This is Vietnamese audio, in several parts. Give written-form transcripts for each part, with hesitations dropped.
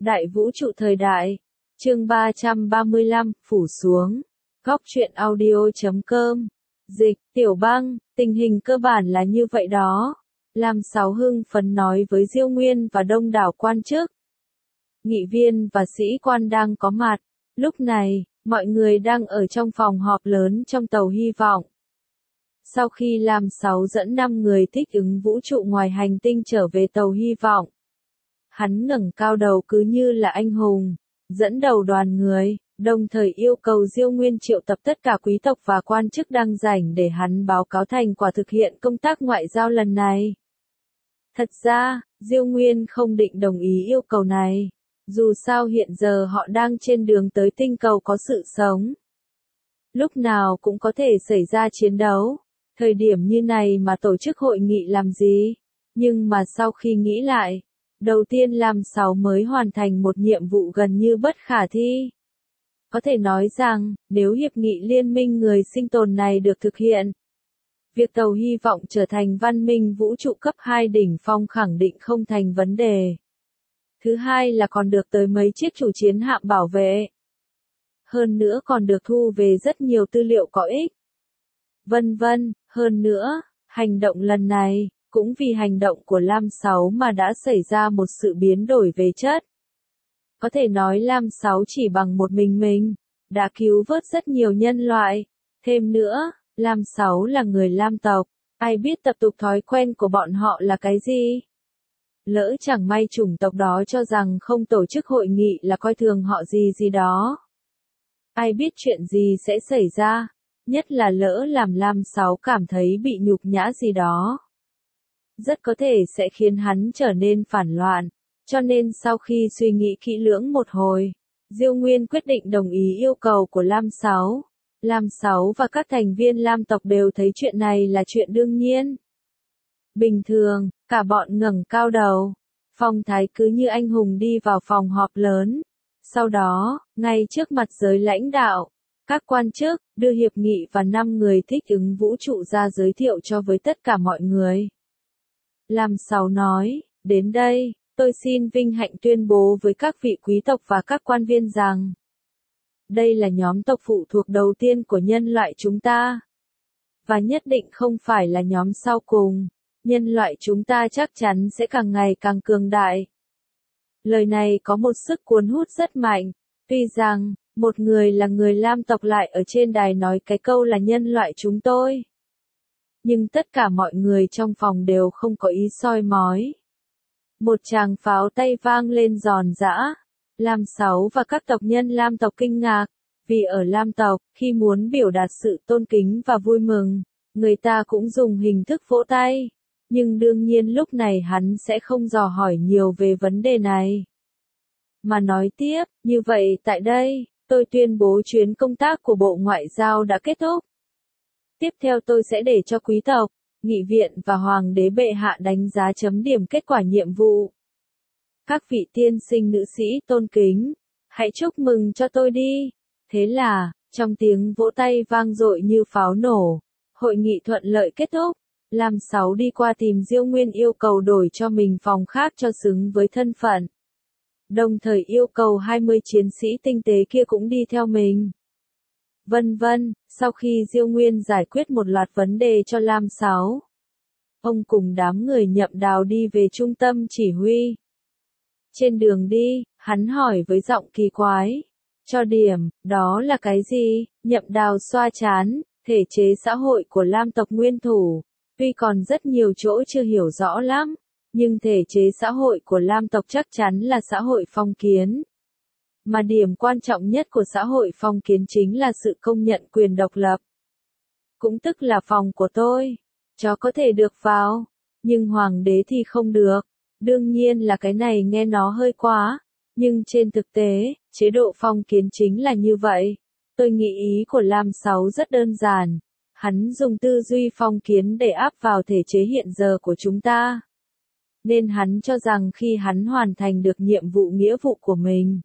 Đại vũ trụ thời đại. Chương 335, phủ xuống. Góc truyện audio.com. Dịch, Tiểu Băng, tình hình cơ bản là như vậy đó. Lam Sáu hưng phấn nói với Diêu Nguyên và đông đảo quan chức. Nghị viên và sĩ quan đang có mặt. Lúc này, mọi người đang ở trong phòng họp lớn trong tàu hy vọng. Sau khi Lam Sáu dẫn 5 người thích ứng vũ trụ ngoài hành tinh trở về tàu hy vọng, hắn ngẩng cao đầu cứ như là anh hùng, dẫn đầu đoàn người, đồng thời yêu cầu Diêu Nguyên triệu tập tất cả quý tộc và quan chức đang rảnh để hắn báo cáo thành quả thực hiện công tác ngoại giao lần này. Thật ra, Diêu Nguyên không định đồng ý yêu cầu này, dù sao hiện giờ họ đang trên đường tới tinh cầu có sự sống. Lúc nào cũng có thể xảy ra chiến đấu, thời điểm như này mà tổ chức hội nghị làm gì, nhưng mà sau khi nghĩ lại, đầu tiên Lam Sáu mới hoàn thành một nhiệm vụ gần như bất khả thi. Có thể nói rằng, nếu hiệp nghị liên minh người sinh tồn này được thực hiện, việc tàu hy vọng trở thành văn minh vũ trụ cấp 2 đỉnh phong khẳng định không thành vấn đề. Thứ hai là còn được tới mấy chiếc chủ chiến hạm bảo vệ. Hơn nữa còn được thu về rất nhiều tư liệu có ích. Vân vân, hơn nữa, hành động lần này, cũng vì hành động của Lam Sáu mà đã xảy ra một sự biến đổi về chất. Có thể nói Lam Sáu chỉ bằng một mình, đã cứu vớt rất nhiều nhân loại. Thêm nữa, Lam Sáu là người Lam tộc, ai biết tập tục thói quen của bọn họ là cái gì? Lỡ chẳng may chủng tộc đó cho rằng không tổ chức hội nghị là coi thường họ gì đó. Ai biết chuyện gì sẽ xảy ra, nhất là lỡ làm Lam Sáu cảm thấy bị nhục nhã gì đó. Rất có thể sẽ khiến hắn trở nên phản loạn, cho nên sau khi suy nghĩ kỹ lưỡng một hồi, Diêu Nguyên quyết định đồng ý yêu cầu của Lam Sáu. Lam Sáu và các thành viên Lam tộc đều thấy chuyện này là chuyện đương nhiên. Bình thường, cả bọn ngẩng cao đầu, phong thái cứ như anh hùng đi vào phòng họp lớn. Sau đó, ngay trước mặt giới lãnh đạo, các quan chức, đưa hiệp nghị và 5 người thích ứng vũ trụ ra giới thiệu cho với tất cả mọi người. Lam Sáu nói, đến đây, tôi xin vinh hạnh tuyên bố với các vị quý tộc và các quan viên rằng, đây là nhóm tộc phụ thuộc đầu tiên của nhân loại chúng ta. Và nhất định không phải là nhóm sau cùng, nhân loại chúng ta chắc chắn sẽ càng ngày càng cường đại. Lời này có một sức cuốn hút rất mạnh, tuy rằng, một người là người Lam tộc lại ở trên đài nói cái câu là nhân loại chúng tôi. Nhưng tất cả mọi người trong phòng đều không có ý soi mói. Một tràng pháo tay vang lên giòn giã. Lam Sáu và các tộc nhân Lam tộc kinh ngạc, vì ở Lam tộc, khi muốn biểu đạt sự tôn kính và vui mừng, người ta cũng dùng hình thức vỗ tay. Nhưng đương nhiên lúc này hắn sẽ không dò hỏi nhiều về vấn đề này. Mà nói tiếp, như vậy tại đây, tôi tuyên bố chuyến công tác của Bộ Ngoại giao đã kết thúc. Tiếp theo tôi sẽ để cho quý tộc, nghị viện và hoàng đế bệ hạ đánh giá chấm điểm kết quả nhiệm vụ. Các vị tiên sinh nữ sĩ tôn kính, hãy chúc mừng cho tôi đi. Thế là, trong tiếng vỗ tay vang dội như pháo nổ, hội nghị thuận lợi kết thúc. Lam Sáu đi qua tìm Diêu Nguyên yêu cầu đổi cho mình phòng khác cho xứng với thân phận. Đồng thời yêu cầu 20 chiến sĩ tinh tế kia cũng đi theo mình. Vân vân, sau khi Diêu Nguyên giải quyết một loạt vấn đề cho Lam Sáu, ông cùng đám người Nhậm Đào đi về trung tâm chỉ huy. Trên đường đi, hắn hỏi với giọng kỳ quái, cho điểm, đó là cái gì? Nhậm Đào xoa trán, thể chế xã hội của Lam tộc nguyên thủ, tuy còn rất nhiều chỗ chưa hiểu rõ lắm, nhưng thể chế xã hội của Lam tộc chắc chắn là xã hội phong kiến. Mà điểm quan trọng nhất của xã hội phong kiến chính là sự công nhận quyền độc lập. Cũng tức là phòng của tôi, chó có thể được vào, nhưng hoàng đế thì không được. Đương nhiên là cái này nghe nó hơi quá, nhưng trên thực tế, chế độ phong kiến chính là như vậy. Tôi nghĩ ý của Lam Sáu rất đơn giản. Hắn dùng tư duy phong kiến để áp vào thể chế hiện giờ của chúng ta. Nên hắn cho rằng khi hắn hoàn thành được nhiệm vụ nghĩa vụ của mình,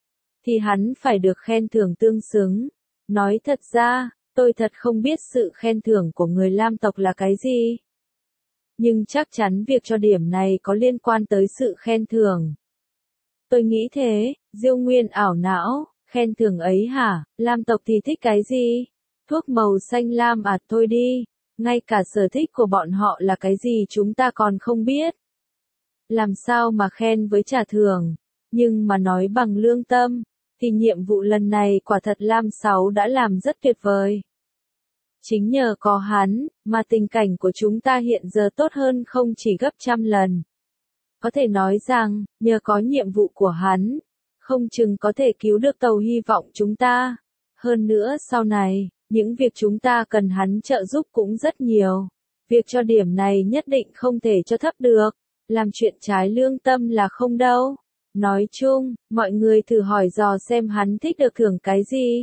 thì hắn phải được khen thưởng tương xứng. Nói thật ra, tôi thật không biết sự khen thưởng của người Lam tộc là cái gì. Nhưng chắc chắn việc cho điểm này có liên quan tới sự khen thưởng. Tôi nghĩ thế, Diêu Nguyên ảo não, khen thưởng ấy hả, Lam tộc thì thích cái gì? Thuốc màu xanh lam à, thôi đi, ngay cả sở thích của bọn họ là cái gì chúng ta còn không biết. Làm sao mà khen với trả thưởng, nhưng mà nói bằng lương tâm, thì nhiệm vụ lần này quả thật Lam Sáu đã làm rất tuyệt vời. Chính nhờ có hắn, mà tình cảnh của chúng ta hiện giờ tốt hơn không chỉ gấp trăm lần. Có thể nói rằng, nhờ có nhiệm vụ của hắn, không chừng có thể cứu được tàu hy vọng chúng ta. Hơn nữa sau này, những việc chúng ta cần hắn trợ giúp cũng rất nhiều. Việc cho điểm này nhất định không thể cho thấp được. Làm chuyện trái lương tâm là không đâu. Nói chung, mọi người thử hỏi dò xem hắn thích được thưởng cái gì.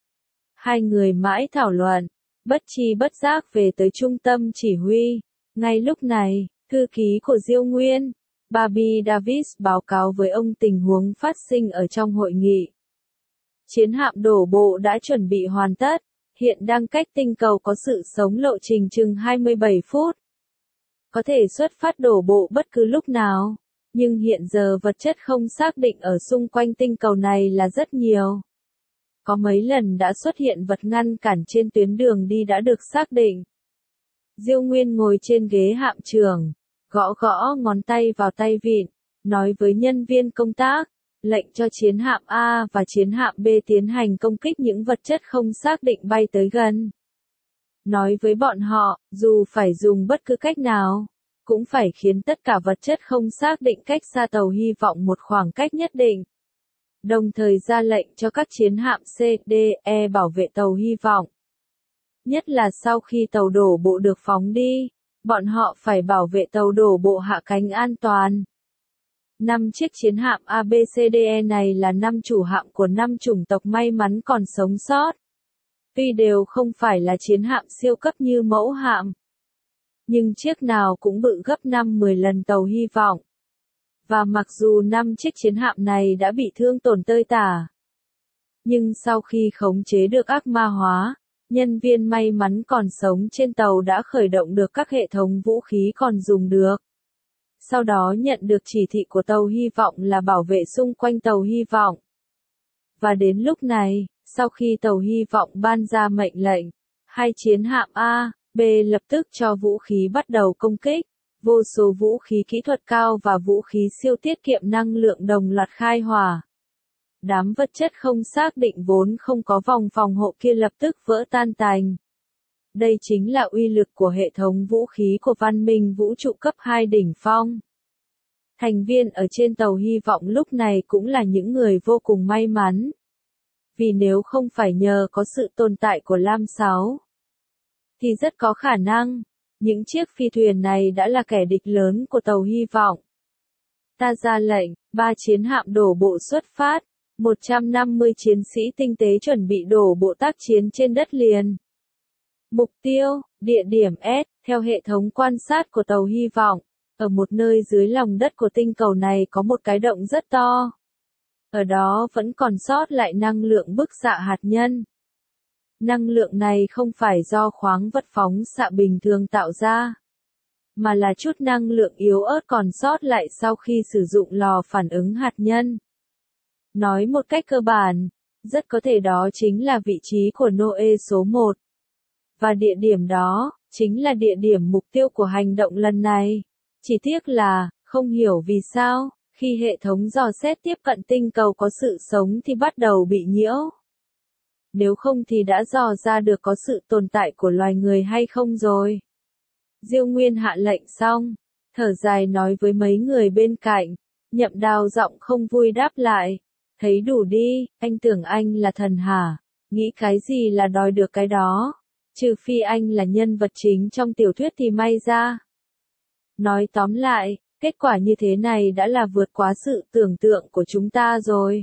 Hai người mãi thảo luận, bất tri bất giác về tới trung tâm chỉ huy. Ngay lúc này, thư ký của Diêu Nguyên, Barbie Davis báo cáo với ông tình huống phát sinh ở trong hội nghị. Chiến hạm đổ bộ đã chuẩn bị hoàn tất, hiện đang cách tinh cầu có sự sống lộ trình chừng 27 phút. Có thể xuất phát đổ bộ bất cứ lúc nào, nhưng hiện giờ vật chất không xác định ở xung quanh tinh cầu này là rất nhiều. Có mấy lần đã xuất hiện vật ngăn cản trên tuyến đường đi đã được xác định. Diêu Nguyên ngồi trên ghế hạm trưởng, gõ gõ ngón tay vào tay vịn, nói với nhân viên công tác, lệnh cho chiến hạm A và chiến hạm B tiến hành công kích những vật chất không xác định bay tới gần. Nói với bọn họ, dù phải dùng bất cứ cách nào, cũng phải khiến tất cả vật chất không xác định cách xa tàu hy vọng một khoảng cách nhất định. Đồng thời ra lệnh cho các chiến hạm C, D, E bảo vệ tàu hy vọng. Nhất là sau khi tàu đổ bộ được phóng đi, bọn họ phải bảo vệ tàu đổ bộ hạ cánh an toàn. 5 chiếc chiến hạm ABCDE này là 5 chủ hạm của 5 chủng tộc may mắn còn sống sót. Tuy đều không phải là chiến hạm siêu cấp như mẫu hạm, nhưng chiếc nào cũng bự gấp 5-10 lần tàu hy vọng. Và mặc dù 5 chiếc chiến hạm này đã bị thương tổn tơi tả, nhưng sau khi khống chế được ác ma hóa, nhân viên may mắn còn sống trên tàu đã khởi động được các hệ thống vũ khí còn dùng được. Sau đó nhận được chỉ thị của tàu hy vọng là bảo vệ xung quanh tàu hy vọng. Và đến lúc này, sau khi tàu hy vọng ban ra mệnh lệnh, hai chiến hạm A, B lập tức cho vũ khí bắt đầu công kích. Vô số vũ khí kỹ thuật cao và vũ khí siêu tiết kiệm năng lượng đồng loạt khai hỏa. Đám vật chất không xác định vốn không có vòng phòng hộ kia lập tức vỡ tan tành. Đây chính là uy lực của hệ thống vũ khí của văn minh vũ trụ cấp 2 đỉnh phong. Thành viên ở trên tàu hy vọng lúc này cũng là những người vô cùng may mắn. Vì nếu không phải nhờ có sự tồn tại của Lam Sáu, thì rất có khả năng, những chiếc phi thuyền này đã là kẻ địch lớn của tàu hy vọng. Ta ra lệnh, 3 chiến hạm đổ bộ xuất phát, 150 chiến sĩ tinh tế chuẩn bị đổ bộ tác chiến trên đất liền. Mục tiêu, địa điểm S, theo hệ thống quan sát của tàu hy vọng, ở một nơi dưới lòng đất của tinh cầu này có một cái động rất to. Ở đó vẫn còn sót lại năng lượng bức xạ hạt nhân. Năng lượng này không phải do khoáng vật phóng xạ bình thường tạo ra, mà là chút năng lượng yếu ớt còn sót lại sau khi sử dụng lò phản ứng hạt nhân. Nói một cách cơ bản, rất có thể đó chính là vị trí của Noe số 1. Và địa điểm đó, chính là địa điểm mục tiêu của hành động lần này. Chỉ tiếc là, không hiểu vì sao, khi hệ thống dò xét tiếp cận tinh cầu có sự sống thì bắt đầu bị nhiễu. Nếu không thì đã dò ra được có sự tồn tại của loài người hay không rồi. Diêu Nguyên hạ lệnh xong, thở dài nói với mấy người bên cạnh, Nhậm Đào giọng không vui đáp lại, thấy đủ đi, anh tưởng anh là thần hả, nghĩ cái gì là đòi được cái đó, trừ phi anh là nhân vật chính trong tiểu thuyết thì may ra. Nói tóm lại, kết quả như thế này đã là vượt quá sự tưởng tượng của chúng ta rồi.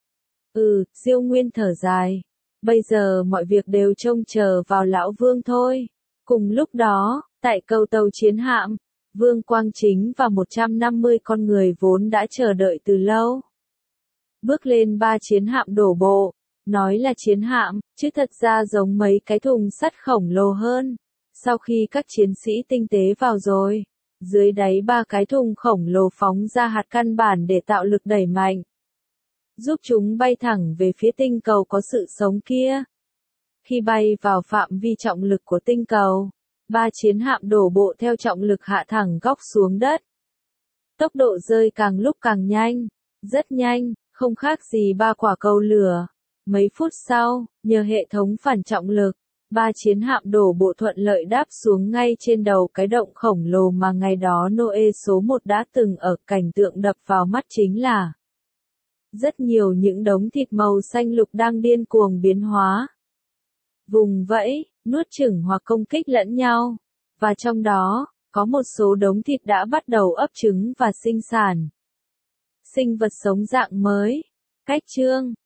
Diêu Nguyên thở dài. Bây giờ mọi việc đều trông chờ vào Lão Vương thôi. Cùng lúc đó, tại cầu tàu chiến hạm, Vương Quang Chính và 150 con người vốn đã chờ đợi từ lâu. Bước lên 3 chiến hạm đổ bộ, nói là chiến hạm, chứ thật ra giống mấy cái thùng sắt khổng lồ hơn. Sau khi các chiến sĩ tinh tế vào rồi, Dưới đáy ba cái thùng khổng lồ phóng ra hạt căn bản để tạo lực đẩy mạnh, giúp chúng bay thẳng về phía tinh cầu có sự sống kia. Khi bay vào phạm vi trọng lực của tinh cầu, ba chiến hạm đổ bộ theo trọng lực hạ thẳng góc xuống đất. Tốc độ rơi càng lúc càng nhanh, rất nhanh, không khác gì ba quả cầu lửa. Mấy phút sau, nhờ hệ thống phản trọng lực, ba chiến hạm đổ bộ thuận lợi đáp xuống ngay trên đầu cái động khổng lồ mà ngày đó Noe số 1 đã từng ở. Cảnh tượng đập vào mắt chính là rất nhiều những đống thịt màu xanh lục đang điên cuồng biến hóa, vùng vẫy, nuốt chửng hoặc công kích lẫn nhau, và trong đó, có một số đống thịt đã bắt đầu ấp trứng và sinh sản. Sinh vật sống dạng mới. Cách chương